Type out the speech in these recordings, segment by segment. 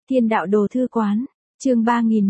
Thiên đạo đồ thư quán, chương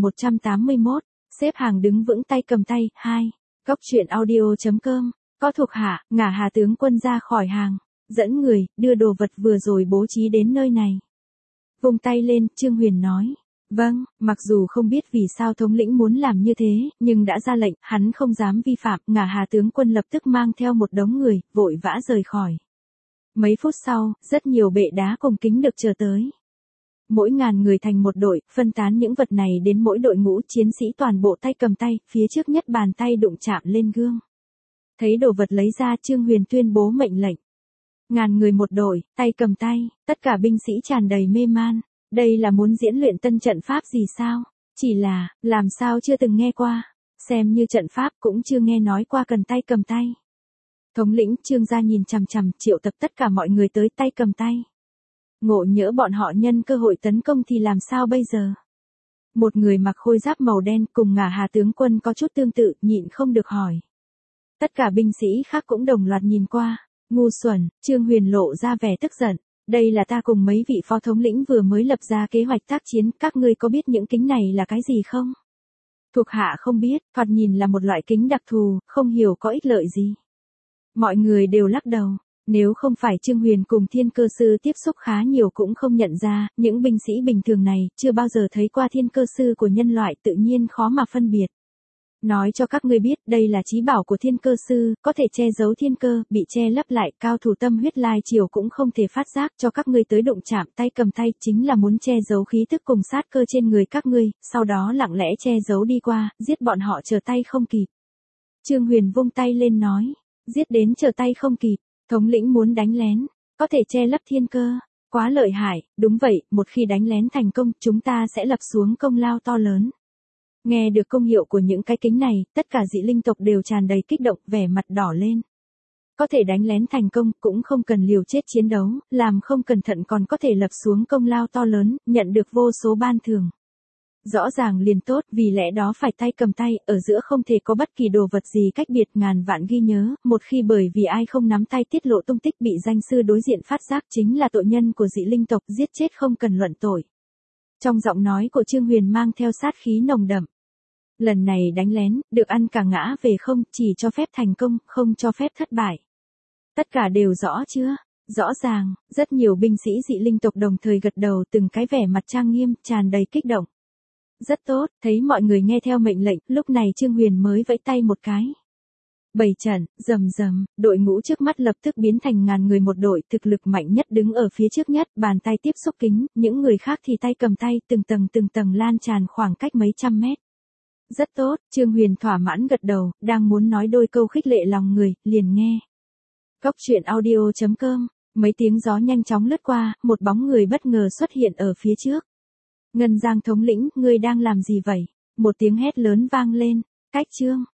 3181, xếp hàng đứng vững tay cầm tay, 2. Góc truyện audio.com, có thuộc hạ, ngả Hà tướng quân ra khỏi hàng, dẫn người, đưa đồ vật vừa rồi bố trí đến nơi này. Vung tay lên, Trương Huyền nói. Vâng, mặc dù không biết vì sao thống lĩnh muốn làm như thế, nhưng đã ra lệnh, hắn không dám vi phạm, ngả Hà tướng quân lập tức mang theo một đống người, vội vã rời khỏi. Mấy phút sau, rất nhiều bệ đá cùng kính được chờ tới. Mỗi ngàn người thành một đội, phân tán những vật này đến mỗi đội ngũ chiến sĩ toàn bộ tay cầm tay, phía trước nhất bàn tay đụng chạm lên gương. Thấy đồ vật lấy ra, Trương Huyền tuyên bố mệnh lệnh. Ngàn người một đội, tay cầm tay, tất cả binh sĩ tràn đầy mê man. Đây là muốn diễn luyện tân trận pháp gì sao? Chỉ là, làm sao chưa từng nghe qua. Xem như trận pháp cũng chưa nghe nói qua cần tay cầm tay. Thống lĩnh Trương gia nhìn chằm chằm, triệu tập tất cả mọi người tới tay cầm tay. Ngộ nhỡ bọn họ nhân cơ hội tấn công thì làm sao bây giờ? Một người mặc khôi giáp màu đen cùng ngả Hà tướng quân có chút tương tự, nhịn không được hỏi. Tất cả binh sĩ khác cũng đồng loạt nhìn qua. Ngu xuẩn, Trương Huyền lộ ra vẻ tức giận. Đây là ta cùng mấy vị phó thống lĩnh vừa mới lập ra kế hoạch tác chiến, các ngươi có biết những kính này là cái gì không? Thuộc hạ không biết, thoạt nhìn là một loại kính đặc thù, không hiểu có ích lợi gì. Mọi người đều lắc đầu. Nếu không phải Trương Huyền cùng thiên cơ sư tiếp xúc khá nhiều cũng không nhận ra, những binh sĩ bình thường này chưa bao giờ thấy qua thiên cơ sư của nhân loại, tự nhiên khó mà phân biệt. Nói cho các ngươi biết, đây là chí bảo của thiên cơ sư, có thể che giấu thiên cơ, bị che lấp lại, cao thủ tâm huyết lai triều cũng không thể phát giác, cho các ngươi tới đụng chạm tay cầm tay, chính là muốn che giấu khí tức cùng sát cơ trên người các ngươi, sau đó lặng lẽ che giấu đi qua, giết bọn họ trở tay không kịp. Trương Huyền vung tay lên nói, giết đến trở tay không kịp. Thống lĩnh muốn đánh lén, có thể che lấp thiên cơ, quá lợi hại, đúng vậy, một khi đánh lén thành công, chúng ta sẽ lập xuống công lao to lớn. Nghe được công hiệu của những cái kính này, tất cả dị linh tộc đều tràn đầy kích động, vẻ mặt đỏ lên. Có thể đánh lén thành công, cũng không cần liều chết chiến đấu, làm không cẩn thận còn có thể lập xuống công lao to lớn, nhận được vô số ban thưởng. Rõ ràng liền tốt, vì lẽ đó phải tay cầm tay, ở giữa không thể có bất kỳ đồ vật gì cách biệt, ngàn vạn ghi nhớ, một khi bởi vì ai không nắm tay tiết lộ tung tích bị danh sư đối diện phát giác chính là tội nhân của dị linh tộc, giết chết không cần luận tội. Trong giọng nói của Trương Huyền mang theo sát khí nồng đậm. Lần này đánh lén, được ăn cả ngã về không, chỉ cho phép thành công, không cho phép thất bại. Tất cả đều rõ chưa? Rõ ràng, rất nhiều binh sĩ dị linh tộc đồng thời gật đầu, từng cái vẻ mặt trang nghiêm, tràn đầy kích động. Rất tốt, thấy mọi người nghe theo mệnh lệnh, lúc này Trương Huyền mới vẫy tay một cái. Bày trận, rầm rầm, đội ngũ trước mắt lập tức biến thành ngàn người một đội, thực lực mạnh nhất đứng ở phía trước nhất, bàn tay tiếp xúc kính, những người khác thì tay cầm tay, từng tầng lan tràn khoảng cách mấy trăm mét. Rất tốt, Trương Huyền thỏa mãn gật đầu, đang muốn nói đôi câu khích lệ lòng người, liền nghe. Góc truyện audio.com, mấy tiếng gió nhanh chóng lướt qua, một bóng người bất ngờ xuất hiện ở phía trước. Ngân Giang thống lĩnh, ngươi đang làm gì vậy? Một tiếng hét lớn vang lên, cách Trương